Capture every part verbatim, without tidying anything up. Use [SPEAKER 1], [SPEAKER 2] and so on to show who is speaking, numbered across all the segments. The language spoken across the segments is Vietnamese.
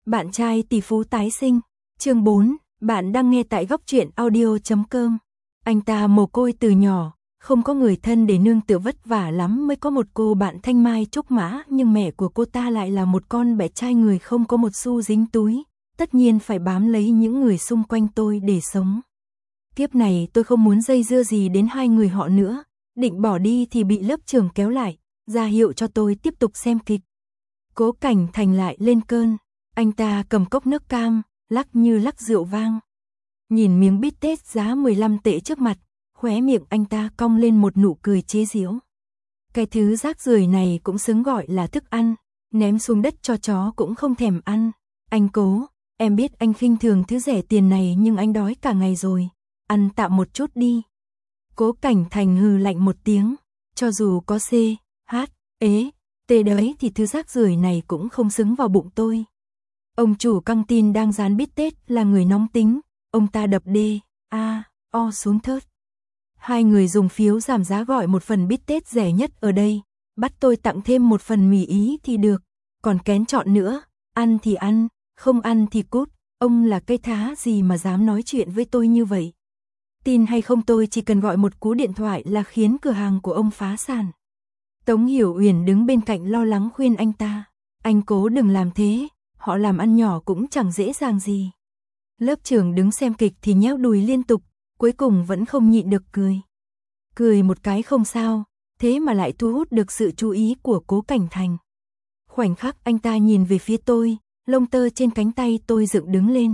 [SPEAKER 1] Bạn trai tỷ phú tái sinh. Chương bốn, bạn đang nghe tại góc truyện audio chấm com. Anh ta mồ côi từ nhỏ, không có người thân để nương tựa, vất vả lắm mới có một cô bạn thanh mai trúc mã, nhưng mẹ của cô ta lại là một con bé trai người không có một xu dính túi, tất nhiên phải bám lấy những người xung quanh tôi để sống. Kiếp này tôi không muốn dây dưa gì đến hai người họ nữa, định bỏ đi thì bị lớp trưởng kéo lại, ra hiệu cho tôi tiếp tục xem kịch. Cố Cảnh Thành lại lên cơn, anh ta cầm cốc nước cam, lắc như lắc rượu vang. Nhìn miếng bít tết giá mười lăm tệ trước mặt, khóe miệng anh ta cong lên một nụ cười chế giễu. Cái thứ rác rưởi này cũng xứng gọi là thức ăn, ném xuống đất cho chó cũng không thèm ăn. Anh Cố, em biết anh khinh thường thứ rẻ tiền này nhưng anh đói cả ngày rồi, ăn tạm một chút đi. Cố Cảnh Thành hừ lạnh một tiếng, cho dù có C, H, ế, T đấy thì thứ rác rưởi này cũng không xứng vào bụng tôi. Ông chủ căng tin đang dán bít tết là người nóng tính, ông ta đập D, A, O xuống thớt. Hai người dùng phiếu giảm giá gọi một phần bít tết rẻ nhất ở đây, bắt tôi tặng thêm một phần mì Ý thì được, còn kén chọn nữa, ăn thì ăn, không ăn thì cút, ông là cây thá gì mà dám nói chuyện với tôi như vậy. Tin hay không tôi chỉ cần gọi một cú điện thoại là khiến cửa hàng của ông phá sản. Tống Hiểu Uyển đứng bên cạnh lo lắng khuyên anh ta, anh Cố đừng làm thế, họ làm ăn nhỏ cũng chẳng dễ dàng gì. Lớp trưởng đứng xem kịch thì nhéo đùi liên tục, cuối cùng vẫn không nhịn được cười. Cười một cái không sao, thế mà lại thu hút được sự chú ý của Cố Cảnh Thành. Khoảnh khắc anh ta nhìn về phía tôi, lông tơ trên cánh tay tôi dựng đứng lên.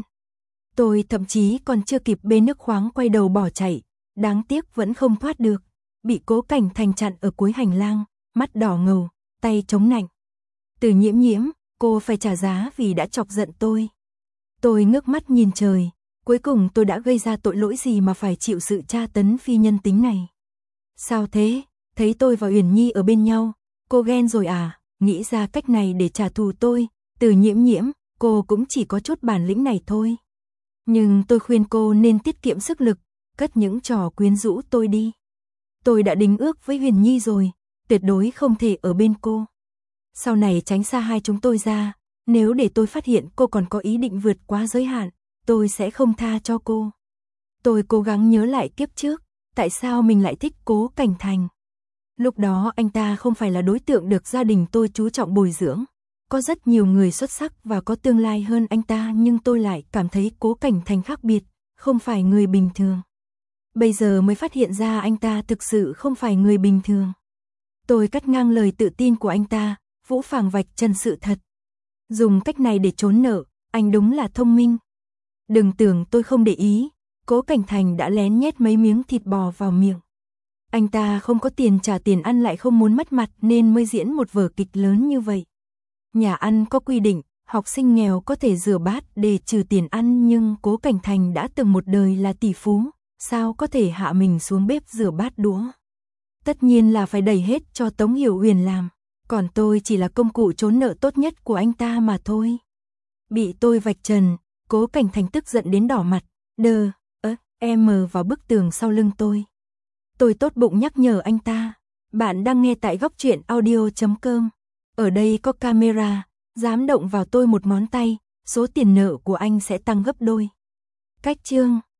[SPEAKER 1] Tôi thậm chí còn chưa kịp bê nước khoáng quay đầu bỏ chạy, đáng tiếc vẫn không thoát được, bị Cố Cảnh Thành chặn ở cuối hành lang, mắt đỏ ngầu, tay chống nạnh. Từ Nhiễm Nhiễm, cô phải trả giá vì đã chọc giận tôi. Tôi ngước mắt nhìn trời, cuối cùng tôi đã gây ra tội lỗi gì mà phải chịu sự tra tấn phi nhân tính này. Sao thế, thấy tôi và Uyển Nhi ở bên nhau, cô ghen rồi à, nghĩ ra cách này để trả thù tôi. Từ Nhiễm Nhiễm, cô cũng chỉ có chút bản lĩnh này thôi. Nhưng tôi khuyên cô nên tiết kiệm sức lực, cất những trò quyến rũ tôi đi. Tôi đã đính ước với Huyền Nhi rồi, tuyệt đối không thể ở bên cô. Sau này tránh xa hai chúng tôi ra, nếu để tôi phát hiện cô còn có ý định vượt quá giới hạn, tôi sẽ không tha cho cô. Tôi cố gắng nhớ lại kiếp trước, tại sao mình lại thích Cố Cảnh Thành. Lúc đó anh ta không phải là đối tượng được gia đình tôi chú trọng bồi dưỡng. Có rất nhiều người xuất sắc và có tương lai hơn anh ta, nhưng tôi lại cảm thấy Cố Cảnh Thành khác biệt, không phải người bình thường. Bây giờ mới phát hiện ra anh ta thực sự không phải người bình thường. Tôi cắt ngang lời tự tin của anh ta, Vũ Phàng vạch trần sự thật. Dùng cách này để trốn nợ, anh đúng là thông minh. Đừng tưởng tôi không để ý, Cố Cảnh Thành đã lén nhét mấy miếng thịt bò vào miệng. Anh ta không có tiền trả tiền ăn lại không muốn mất mặt nên mới diễn một vở kịch lớn như vậy. Nhà ăn có quy định, học sinh nghèo có thể rửa bát để trừ tiền ăn, nhưng Cố Cảnh Thành đã từng một đời là tỷ phú, sao có thể hạ mình xuống bếp rửa bát đũa. Tất nhiên là phải đẩy hết cho Tống Hiểu Uyển làm, còn tôi chỉ là công cụ trốn nợ tốt nhất của anh ta mà thôi. Bị tôi vạch trần, Cố Cảnh Thành tức giận đến đỏ mặt, đờ, ớ, em mờ vào bức tường sau lưng tôi. Tôi tốt bụng nhắc nhở anh ta, bạn đang nghe tại góc truyện audio chấm com. Ở đây có camera, dám động vào tôi một ngón tay, số tiền nợ của anh sẽ tăng gấp đôi. Cách chương,